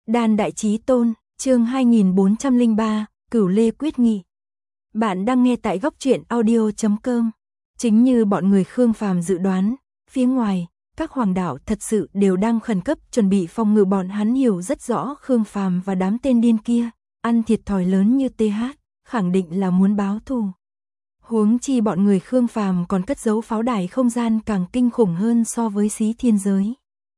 Đan Đại Chí Tôn, chương 2403, Cửu Lê Quyết Nghị. Bạn đang nghe tại góc truyện audio.com. Chính như bọn người Khương Phàm dự đoán, phía ngoài, các hoàng đạo thật sự đều đang khẩn cấp chuẩn bị phòng ngự. Bọn hắn hiểu rất rõ Khương Phàm và đám tên điên kia, ăn thiệt thòi lớn như TH, khẳng định là muốn báo thù. Huống chi bọn người Khương Phàm còn cất giấu pháo đài không gian càng kinh khủng hơn so với Xí Thiên Giới.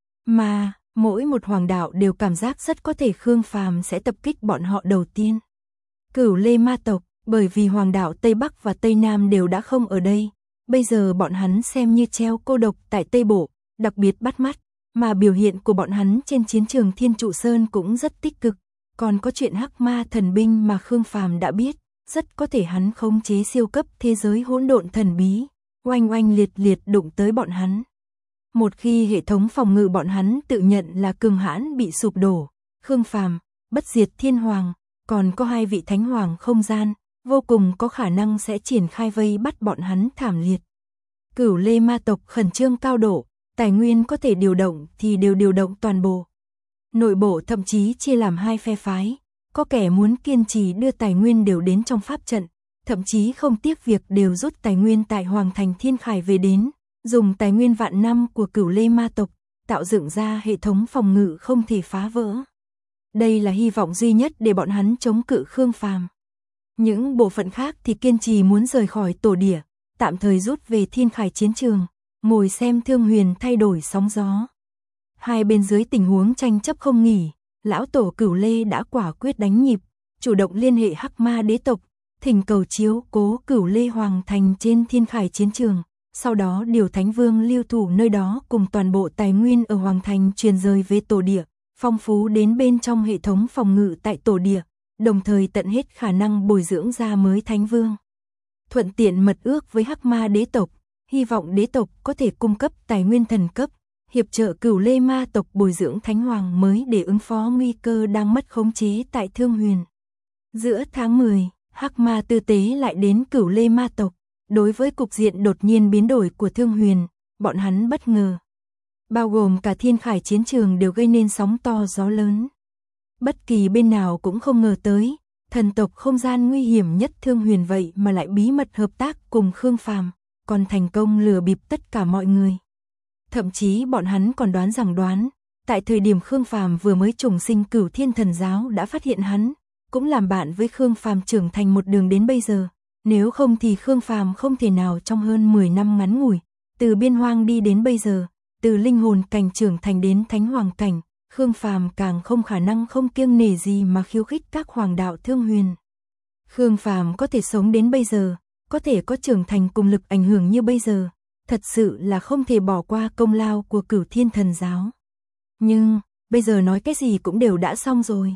Mà mỗi một hoàng đạo đều cảm giác rất có thể Khương Phàm sẽ tập kích bọn họ đầu tiên. Cửu Lê ma tộc, bởi vì hoàng đạo Tây Bắc và Tây Nam đều đã không ở đây, bây giờ bọn hắn xem như treo cô độc tại Tây Bộ, đặc biệt bắt mắt, mà biểu hiện của bọn hắn trên chiến trường Thiên Trụ Sơn cũng rất tích cực, còn có chuyện Hắc Ma thần binh mà Khương Phàm đã biết, rất có thể hắn khống chế siêu cấp thế giới hỗn độn thần bí, oanh oanh liệt liệt đụng tới bọn hắn. Một khi hệ thống phòng ngự bọn hắn tự nhận là cường hãn bị sụp đổ, Khương Phàm, Bất Diệt Thiên Hoàng, còn có hai vị Thánh Hoàng không gian, vô cùng có khả năng sẽ triển khai vây bắt bọn hắn thảm liệt. Cửu Lê ma tộc khẩn trương cao độ, tài nguyên có thể điều động thì đều điều động toàn bộ. Nội bộ thậm chí chia làm hai phe phái, có kẻ muốn kiên trì đưa tài nguyên đều đến trong pháp trận, thậm chí không tiếc việc đều rút tài nguyên tại Hoàng Thành Thiên Khải về đến, dùng tài nguyên vạn năm của Cửu Lê ma tộc, tạo dựng ra hệ thống phòng ngự không thể phá vỡ. Đây là hy vọng duy nhất để bọn hắn chống cự Khương Phàm. Những bộ phận khác thì kiên trì muốn rời khỏi tổ địa, tạm thời rút về Thiên Khải chiến trường, ngồi xem Thương Huyền thay đổi sóng gió. Hai bên dưới tình huống tranh chấp không nghỉ, lão tổ Cửu Lê đã quả quyết đánh nhịp, chủ động liên hệ Hắc Ma đế tộc, thỉnh cầu chiếu cố Cửu Lê Hoàng Thành trên Thiên Khải chiến trường. Sau đó điều Thánh Vương lưu thủ nơi đó cùng toàn bộ tài nguyên ở Hoàng Thành truyền rời về tổ địa, phong phú đến bên trong hệ thống phòng ngự tại tổ địa, đồng thời tận hết khả năng bồi dưỡng ra mới Thánh Vương. Thuận tiện mật ước với Hắc Ma đế tộc, hy vọng đế tộc có thể cung cấp tài nguyên thần cấp, hiệp trợ Cửu Lê ma tộc bồi dưỡng Thánh Hoàng mới để ứng phó nguy cơ đang mất khống chế tại Thương Huyền. Giữa tháng 10, Hắc Ma tư tế lại đến Cửu Lê ma tộc. Đối với cục diện đột nhiên biến đổi của Thương Huyền, bọn hắn bất ngờ. Bao gồm cả Thiên Khải chiến trường đều gây nên sóng to gió lớn. Bất kỳ bên nào cũng không ngờ tới, thần tộc không gian nguy hiểm nhất Thương Huyền vậy mà lại bí mật hợp tác cùng Khương Phàm, còn thành công lừa bịp tất cả mọi người. Thậm chí bọn hắn còn đoán, tại thời điểm Khương Phàm vừa mới trùng sinh Cửu Thiên Thần Giáo đã phát hiện hắn, cũng làm bạn với Khương Phàm trưởng thành một đường đến bây giờ. Nếu không thì Khương Phàm không thể nào trong hơn 10 năm ngắn ngủi, từ biên hoang đi đến bây giờ, từ linh hồn cảnh trưởng thành đến Thánh Hoàng cảnh, Khương Phàm càng không khả năng không kiêng nể gì mà khiêu khích các hoàng đạo Thương Huyền. Khương Phàm có thể sống đến bây giờ, có thể có trưởng thành cùng lực ảnh hưởng như bây giờ, thật sự là không thể bỏ qua công lao của Cửu Thiên Thần Giáo. Nhưng, bây giờ nói cái gì cũng đều đã xong rồi.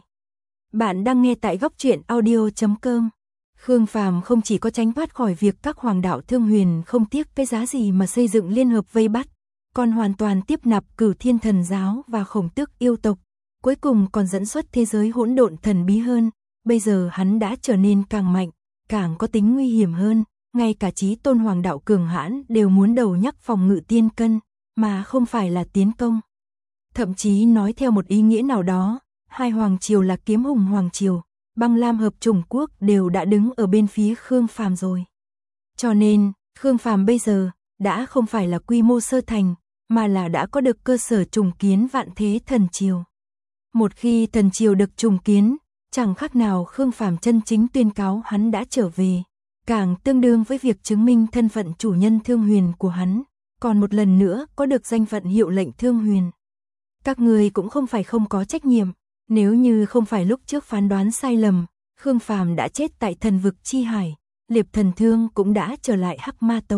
Bạn đang nghe tại góc truyện audio.com. Khương Phàm không chỉ có tránh thoát khỏi việc các hoàng đạo Thương Huyền không tiếc cái giá gì mà xây dựng liên hợp vây bắt, còn hoàn toàn tiếp nạp Cửu Thiên Thần Giáo và Khổng Tước yêu tộc, cuối cùng còn dẫn xuất thế giới hỗn độn thần bí hơn. Bây giờ hắn đã trở nên càng mạnh, càng có tính nguy hiểm hơn, ngay cả Chí Tôn hoàng đạo cường hãn đều muốn đầu nhắc phòng ngự tiên cân, mà không phải là tiến công. Thậm chí nói theo một ý nghĩa nào đó, hai hoàng triều là Kiếm Hùng hoàng triều, Băng Lam hợp chủng quốc đều đã đứng ở bên phía Khương Phàm rồi. Cho nên, Khương Phàm bây giờ đã không phải là quy mô sơ thành, mà là đã có được cơ sở trùng kiến vạn thế thần triều. Một khi thần triều được trùng kiến, chẳng khác nào Khương Phàm chân chính tuyên cáo hắn đã trở về, càng tương đương với việc chứng minh thân phận chủ nhân Thương Huyền của hắn, còn một lần nữa có được danh phận hiệu lệnh Thương Huyền. Các người cũng không phải không có trách nhiệm. Nếu như không phải lúc trước phán đoán sai lầm, Khương Phàm đã chết tại thần vực chi hải, Liệp Thần Thương cũng đã trở lại Hắc Ma tộc.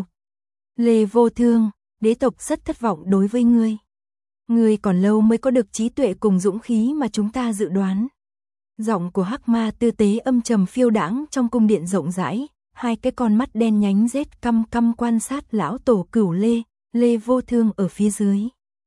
Lê Vô Thương, đế tộc rất thất vọng đối với ngươi. Ngươi còn lâu mới có được trí tuệ cùng dũng khí mà chúng ta dự đoán. Giọng của Hắc Ma tư tế âm trầm phiêu đãng trong cung điện rộng rãi, hai cái con mắt đen nhánh rét căm căm quan sát lão tổ Cửu Lê, Lê Vô Thương ở phía dưới.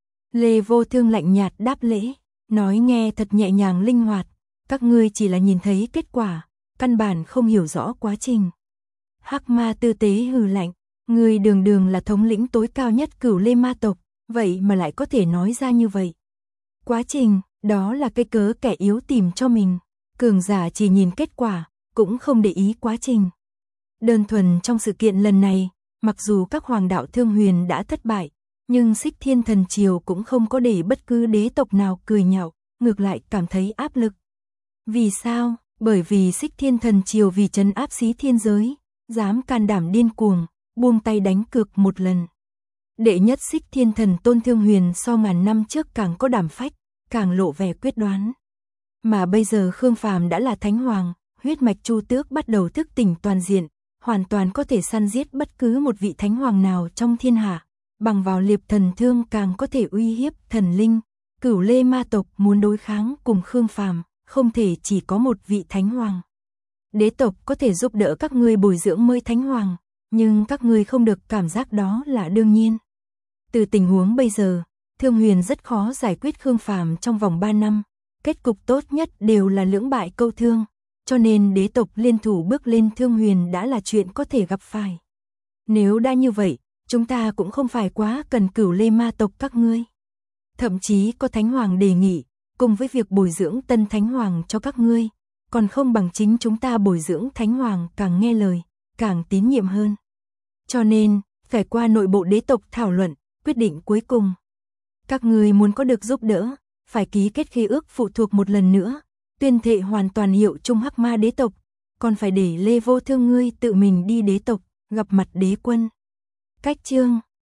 Lê Vô Thương lạnh nhạt đáp lễ. Nói nghe thật nhẹ nhàng linh hoạt, các ngươi chỉ là nhìn thấy kết quả, căn bản không hiểu rõ quá trình. Hắc Ma tư tế hừ lạnh, ngươi đường đường là thống lĩnh tối cao nhất Cửu Lê ma tộc, vậy mà lại có thể nói ra như vậy. Quá trình, Đó là cái cớ kẻ yếu tìm cho mình, cường giả chỉ nhìn kết quả, cũng không để ý quá trình. Đơn thuần trong sự kiện lần này, mặc dù các hoàng đạo Thương Huyền đã thất bại, nhưng Xích Thiên Thần Triều cũng không có để bất cứ đế tộc nào cười nhạo, ngược lại cảm thấy áp lực. Vì sao? Bởi vì Xích Thiên Thần Triều vì trấn áp Xí Thiên giới, dám can đảm điên cuồng, buông tay đánh cược một lần. Đệ nhất Xích Thiên Thần Tôn Thương Huyền so ngàn năm trước càng có đảm phách, càng lộ vẻ quyết đoán. Mà bây giờ Khương Phàm đã là Thánh Hoàng, huyết mạch Chu Tước bắt đầu thức tỉnh toàn diện, hoàn toàn có thể săn giết bất cứ một vị Thánh Hoàng nào trong thiên hạ, bằng vào liệp thần thương càng có thể uy hiếp thần linh. Cửu Lê ma tộc muốn đối kháng cùng Khương Phàm, không thể chỉ có một vị Thánh Hoàng. Đế tộc có thể giúp đỡ các ngươi bồi dưỡng mới Thánh Hoàng, nhưng các ngươi không được cảm giác đó là đương nhiên. Từ tình huống bây giờ, Thương Huyền rất khó giải quyết Khương Phàm trong vòng 3 năm, kết cục tốt nhất đều là lưỡng bại câu thương, cho nên đế tộc liên thủ bước lên Thương Huyền đã là chuyện có thể gặp phải. Nếu đã như vậy, chúng ta cũng không phải quá cần Cửu Lê ma tộc các ngươi. Thậm chí có Thánh Hoàng đề nghị, cùng với việc bồi dưỡng tân Thánh Hoàng cho các ngươi, còn không bằng chính chúng ta bồi dưỡng Thánh Hoàng càng nghe lời, càng tín nhiệm hơn. Cho nên, phải qua nội bộ đế tộc thảo luận, quyết định cuối cùng. Các ngươi muốn có được giúp đỡ, phải ký kết khế ước phụ thuộc một lần nữa, tuyên thệ hoàn toàn hiệu chung Hắc Ma đế tộc, còn phải để Lê Vô Thương ngươi tự mình đi đế tộc, gặp mặt đế quân. Cách chương